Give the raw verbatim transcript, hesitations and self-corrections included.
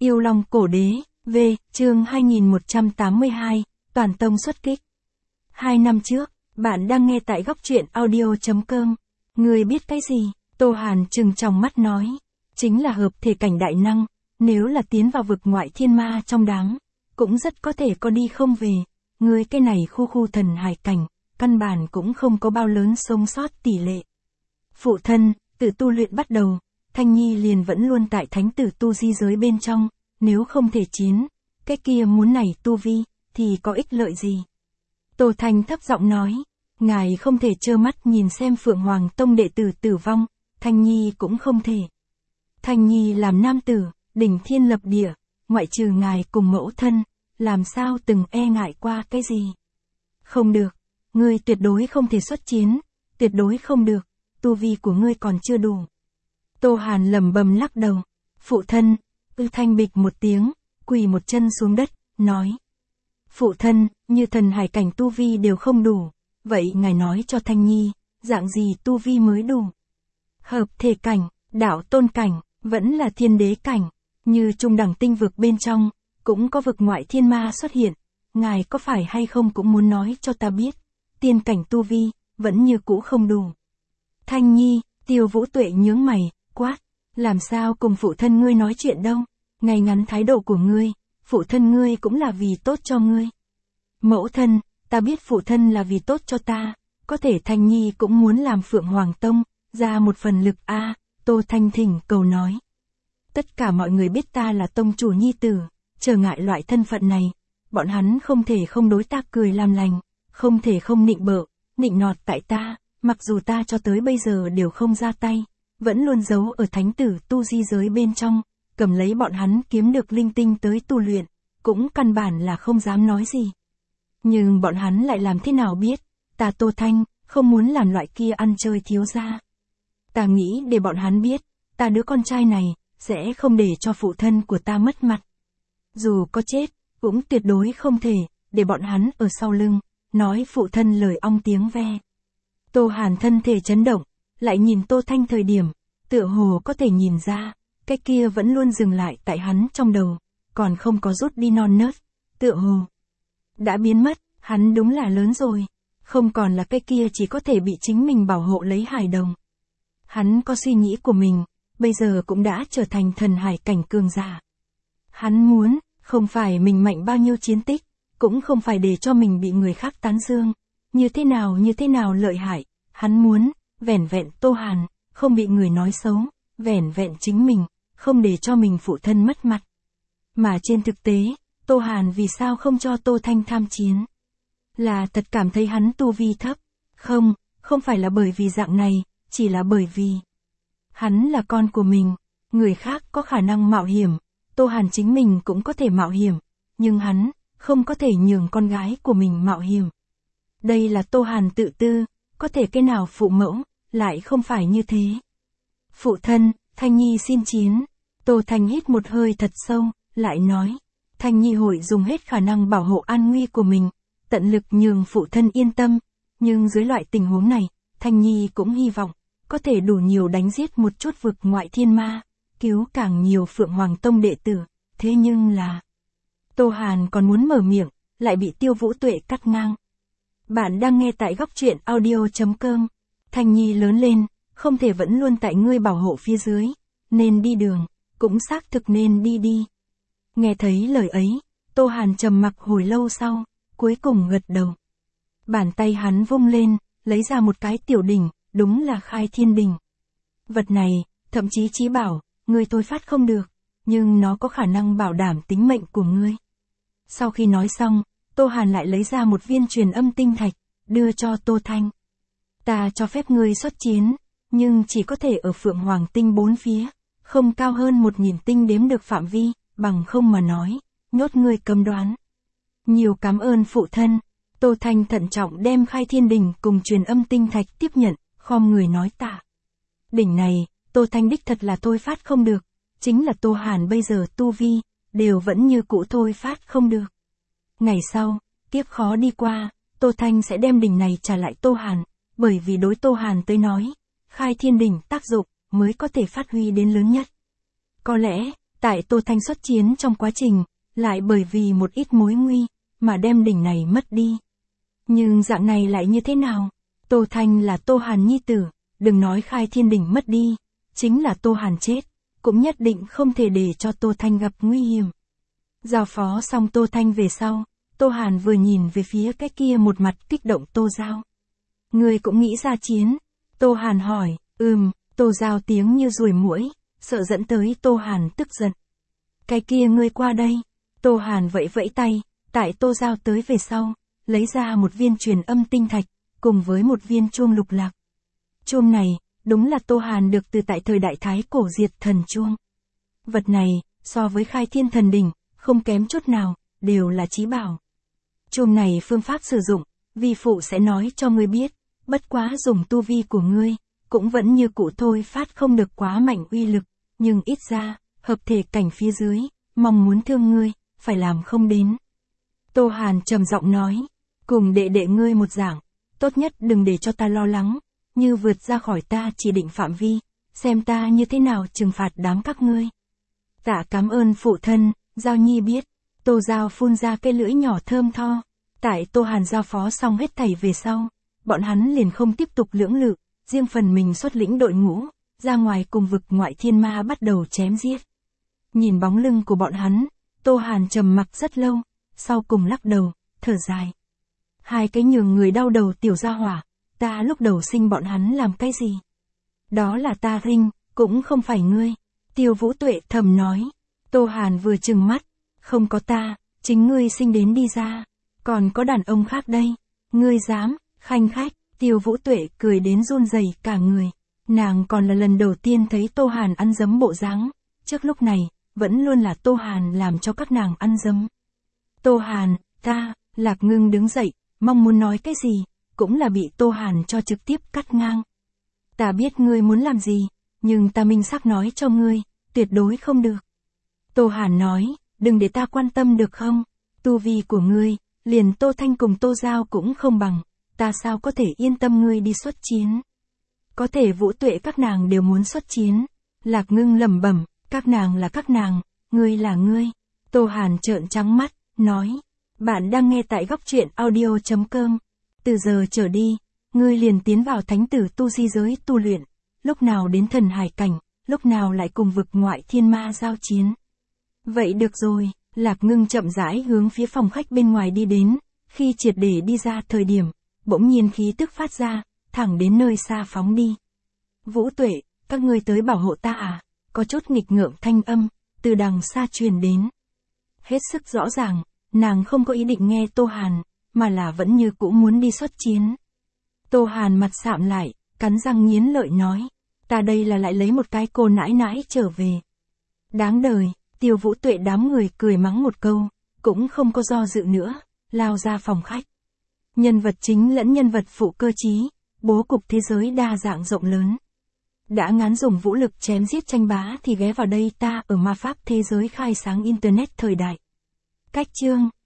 Yêu Long Cổ Đế, V, chương hai nghìn một trăm tám mươi hai, Toàn Tông xuất kích. Hai năm trước, bạn đang nghe tại góc truyện audio chấm com. Người biết cái gì? Tô Hàn trừng trong mắt nói. Chính là hợp thể cảnh đại năng, nếu là tiến vào vực ngoại thiên ma trong đáng, cũng rất có thể có đi không về. Người cái này khu khu thần hải cảnh, căn bản cũng không có bao lớn sống sót tỷ lệ. Phụ thân, từ tu luyện bắt đầu, Thanh Nhi liền vẫn luôn tại thánh tử tu di giới bên trong, nếu không thể chiến, cái kia muốn này tu vi, thì có ích lợi gì? Tô Thanh thấp giọng nói, ngài không thể trơ mắt nhìn xem Phượng Hoàng Tông đệ tử tử vong, Thanh Nhi cũng không thể. Thanh Nhi làm nam tử, đỉnh thiên lập địa, ngoại trừ ngài cùng mẫu thân, làm sao từng e ngại qua cái gì? Không được, ngươi tuyệt đối không thể xuất chiến, tuyệt đối không được, tu vi của ngươi còn chưa đủ. Tô Hàn lẩm bẩm lắc đầu, phụ thân, ư Thanh bịch một tiếng, quỳ một chân xuống đất, nói. Phụ thân, như thần hải cảnh tu vi đều không đủ, vậy ngài nói cho Thanh Nhi, dạng gì tu vi mới đủ? Hợp thể cảnh, đạo tôn cảnh, vẫn là thiên đế cảnh, như trung đẳng tinh vực bên trong, cũng có vực ngoại thiên ma xuất hiện, ngài có phải hay không cũng muốn nói cho ta biết, tiên cảnh tu vi, vẫn như cũ không đủ. Thanh Nhi, Tiêu Vũ Tuệ nhướng mày, quát, làm sao cùng phụ thân ngươi nói chuyện đâu, ngày ngắn thái độ của ngươi, phụ thân ngươi cũng là vì tốt cho ngươi. Mẫu thân, ta biết phụ thân là vì tốt cho ta, có thể Thanh Nhi cũng muốn làm Phượng Hoàng Tông, ra một phần lực a. À, Tô Thanh thỉnh cầu nói. Tất cả mọi người biết ta là tông chủ nhi tử, trở ngại loại thân phận này, bọn hắn không thể không đối ta cười làm lành, không thể không nịnh bợ, nịnh nọt tại ta, mặc dù ta cho tới bây giờ đều không ra tay, vẫn luôn giấu ở thánh tử tu di giới bên trong, cầm lấy bọn hắn kiếm được linh tinh tới tu luyện, cũng căn bản là không dám nói gì. Nhưng bọn hắn lại làm thế nào biết, ta Tô Thanh, không muốn làm loại kia ăn chơi thiếu gia. Ta nghĩ để bọn hắn biết, ta đứa con trai này, sẽ không để cho phụ thân của ta mất mặt. Dù có chết, cũng tuyệt đối không thể, để bọn hắn ở sau lưng, nói phụ thân lời ong tiếng ve. Tô Hàn thân thể chấn động, lại nhìn Tô Thanh thời điểm, tựa hồ có thể nhìn ra, cái kia vẫn luôn dừng lại tại hắn trong đầu, còn không có rút đi non nớt, tựa hồ đã biến mất, hắn đúng là lớn rồi, không còn là cái kia chỉ có thể bị chính mình bảo hộ lấy hài đồng. Hắn có suy nghĩ của mình, bây giờ cũng đã trở thành thần hải cảnh cường giả. Hắn muốn, không phải mình mạnh bao nhiêu chiến tích, cũng không phải để cho mình bị người khác tán dương, như thế nào như thế nào lợi hại, hắn muốn, vẻn vẹn Tô Hàn, không bị người nói xấu, vẻn vẹn chính mình, không để cho mình phụ thân mất mặt. Mà trên thực tế, Tô Hàn vì sao không cho Tô Thanh tham chiến? Là thật cảm thấy hắn tu vi thấp? Không, không phải là bởi vì dạng này, chỉ là bởi vì hắn là con của mình, người khác có khả năng mạo hiểm, Tô Hàn chính mình cũng có thể mạo hiểm, nhưng hắn không có thể nhường con gái của mình mạo hiểm. Đây là Tô Hàn tự tư, có thể cái nào phụ mẫu, lại không phải như thế. Phụ thân, Thanh Nhi xin chiến. Tô Thanh hít một hơi thật sâu, lại nói, Thanh Nhi hội dùng hết khả năng bảo hộ an nguy của mình, tận lực nhường phụ thân yên tâm, nhưng dưới loại tình huống này, Thanh Nhi cũng hy vọng, có thể đủ nhiều đánh giết một chút vực ngoại thiên ma, cứu càng nhiều Phượng Hoàng Tông đệ tử, thế nhưng là... Tô Hàn còn muốn mở miệng, lại bị Tiêu Vũ Tuệ cắt ngang. Bạn đang nghe tại góc truyện audio chấm com. Thanh Nhi lớn lên, không thể vẫn luôn tại ngươi bảo hộ phía dưới, nên đi đường, cũng xác thực nên đi đi. Nghe thấy lời ấy, Tô Hàn trầm mặc hồi lâu sau, cuối cùng gật đầu. Bàn tay hắn vung lên, lấy ra một cái tiểu đỉnh, đúng là khai thiên đỉnh. Vật này, thậm chí chí bảo, ngươi thôi phát không được, nhưng nó có khả năng bảo đảm tính mệnh của ngươi. Sau khi nói xong, Tô Hàn lại lấy ra một viên truyền âm tinh thạch, đưa cho Tô Thanh. Ta cho phép ngươi xuất chiến, nhưng chỉ có thể ở Phượng Hoàng Tinh bốn phía, không cao hơn một nghìn tinh đếm được phạm vi, bằng không mà nói, nhốt ngươi cấm đoán. Nhiều cảm ơn phụ thân. Tô Thanh thận trọng đem khai thiên đỉnh cùng truyền âm tinh thạch tiếp nhận, khom người nói tạ. Đỉnh này, Tô Thanh đích thật là thôi phát không được, chính là Tô Hàn bây giờ tu vi, đều vẫn như cũ thôi phát không được. Ngày sau, tiếp khó đi qua, Tô Thanh sẽ đem đỉnh này trả lại Tô Hàn, bởi vì đối Tô Hàn tới nói, khai thiên đỉnh tác dụng mới có thể phát huy đến lớn nhất. Có lẽ, Tại Tô Thanh xuất chiến trong quá trình, lại bởi vì một ít mối nguy, mà đem đỉnh này mất đi. Nhưng dạng này lại như thế nào? Tô Thanh là Tô Hàn nhi tử, đừng nói khai thiên đỉnh mất đi, chính là Tô Hàn chết, cũng nhất định không thể để cho Tô Thanh gặp nguy hiểm. Giao phó xong Tô Thanh về sau, Tô Hàn vừa nhìn về phía cái kia một mặt kích động Tô Giao. Ngươi cũng nghĩ ra chiến? Tô Hàn hỏi, ừm, Tô Giao tiếng như ruồi muỗi, sợ dẫn tới Tô Hàn tức giận. Cái kia ngươi qua đây. Tô Hàn vẫy vẫy tay, tại Tô Giao tới về sau, lấy ra một viên truyền âm tinh thạch, cùng với một viên chuông lục lạc. Chuông này, đúng là Tô Hàn được từ tại thời đại Thái cổ diệt thần chuông. Vật này, so với khai thiên thần đỉnh, không kém chút nào, đều là chí bảo. Chuông này phương pháp sử dụng, vi phụ sẽ nói cho ngươi biết, bất quá dùng tu vi của ngươi, cũng vẫn như cũ thôi phát không được quá mạnh uy lực, nhưng ít ra, hợp thể cảnh phía dưới, mong muốn thương ngươi, phải làm không đến. Tô Hàn trầm giọng nói, cùng đệ đệ ngươi một dạng, tốt nhất đừng để cho ta lo lắng, như vượt ra khỏi ta chỉ định phạm vi, xem ta như thế nào trừng phạt đám các ngươi. Tạ cảm ơn phụ thân, Giao Nhi biết. Tô Giao phun ra cái lưỡi nhỏ thơm tho. Tại Tô Hàn giao phó xong hết thảy về sau, bọn hắn liền không tiếp tục lưỡng lự, riêng phần mình xuất lĩnh đội ngũ, ra ngoài cùng vực ngoại thiên ma bắt đầu chém giết. Nhìn bóng lưng của bọn hắn, Tô Hàn trầm mặc rất lâu, sau cùng lắc đầu, thở dài. Hai cái nhường người đau đầu tiểu gia hỏa, ta lúc đầu sinh bọn hắn làm cái gì? Đó là ta rinh, cũng không phải ngươi. Tiêu Vũ Tuệ thầm nói. Tô Hàn vừa trừng mắt, không có ta, chính ngươi sinh đến đi ra, còn có đàn ông khác đây. Ngươi dám, khanh khách, Tiêu Vũ Tuệ cười đến run rẩy cả người. Nàng còn là lần đầu tiên thấy Tô Hàn ăn dấm bộ dáng, trước lúc này, vẫn luôn là Tô Hàn làm cho các nàng ăn dấm. Tô Hàn, ta, Lạc Ngưng đứng dậy, mong muốn nói cái gì, cũng là bị Tô Hàn cho trực tiếp cắt ngang. Ta biết ngươi muốn làm gì, nhưng ta minh xác nói cho ngươi, tuyệt đối không được. Tô Hàn nói, đừng để ta quan tâm được không, tu vi của ngươi, liền Tô Thanh cùng Tô Giao cũng không bằng, ta sao có thể yên tâm ngươi đi xuất chiến. Có thể Vũ Tuệ các nàng đều muốn xuất chiến. Lạc Ngưng lẩm bẩm, các nàng là các nàng, ngươi là ngươi. Tô Hàn trợn trắng mắt, nói, bạn đang nghe tại góc truyện audio chấm com. Từ giờ trở đi, ngươi liền tiến vào thánh tử tu di giới tu luyện, lúc nào đến thần hải cảnh, lúc nào lại cùng vực ngoại thiên ma giao chiến. Vậy được rồi, Lạc Ngưng chậm rãi hướng phía phòng khách bên ngoài đi đến, khi triệt để đi ra thời điểm, bỗng nhiên khí tức phát ra, thẳng đến nơi xa phóng đi. Vũ Tuệ, các ngươi tới bảo hộ ta à? Có chút nghịch ngợm thanh âm, từ đằng xa truyền đến. Hết sức rõ ràng, nàng không có ý định nghe Tô Hàn, mà là vẫn như cũ muốn đi xuất chiến. Tô Hàn mặt sạm lại, cắn răng nghiến lợi nói, ta đây là lại lấy một cái cô nãi nãi trở về. Đáng đời, Tiêu Vũ Tuệ đám người cười mắng một câu, cũng không có do dự nữa, lao ra phòng khách. Nhân vật chính lẫn nhân vật phụ cơ trí, bố cục thế giới đa dạng rộng lớn. Đã ngán dùng vũ lực chém giết tranh bá thì ghé vào đây ta ở ma pháp thế giới khai sáng internet thời đại. Cách chương